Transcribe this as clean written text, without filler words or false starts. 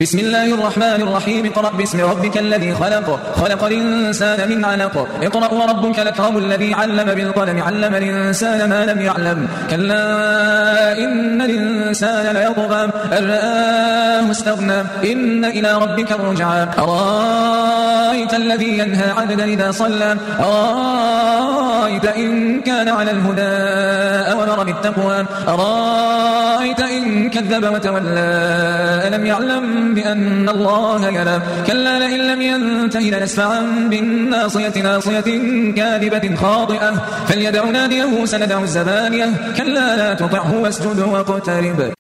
بسم الله الرحمن الرحيم. اقرأ باسم ربك الذي خلق الإنسان من علق. اقرأ وربك الأكرم الذي علم بالقلم علم الإنسان ما لم يعلم. كلا إن الإنسان ليطغى أن رآه استغنى إن إلى ربك الرجعى. أرأيت الذي ينهى عبدا إذا صلى أرأيت إن كان على الهدى أو أمر بالتقوى أرأيت إن كذب وتولى ألم يعلم بأن الله يرى. كلا لئن لم ينته لنسفعا بالناصية ناصية كاذبة خاطئة فليدع ناديه سندع الزبانية. كلا لا تطعه واسجد واقترب.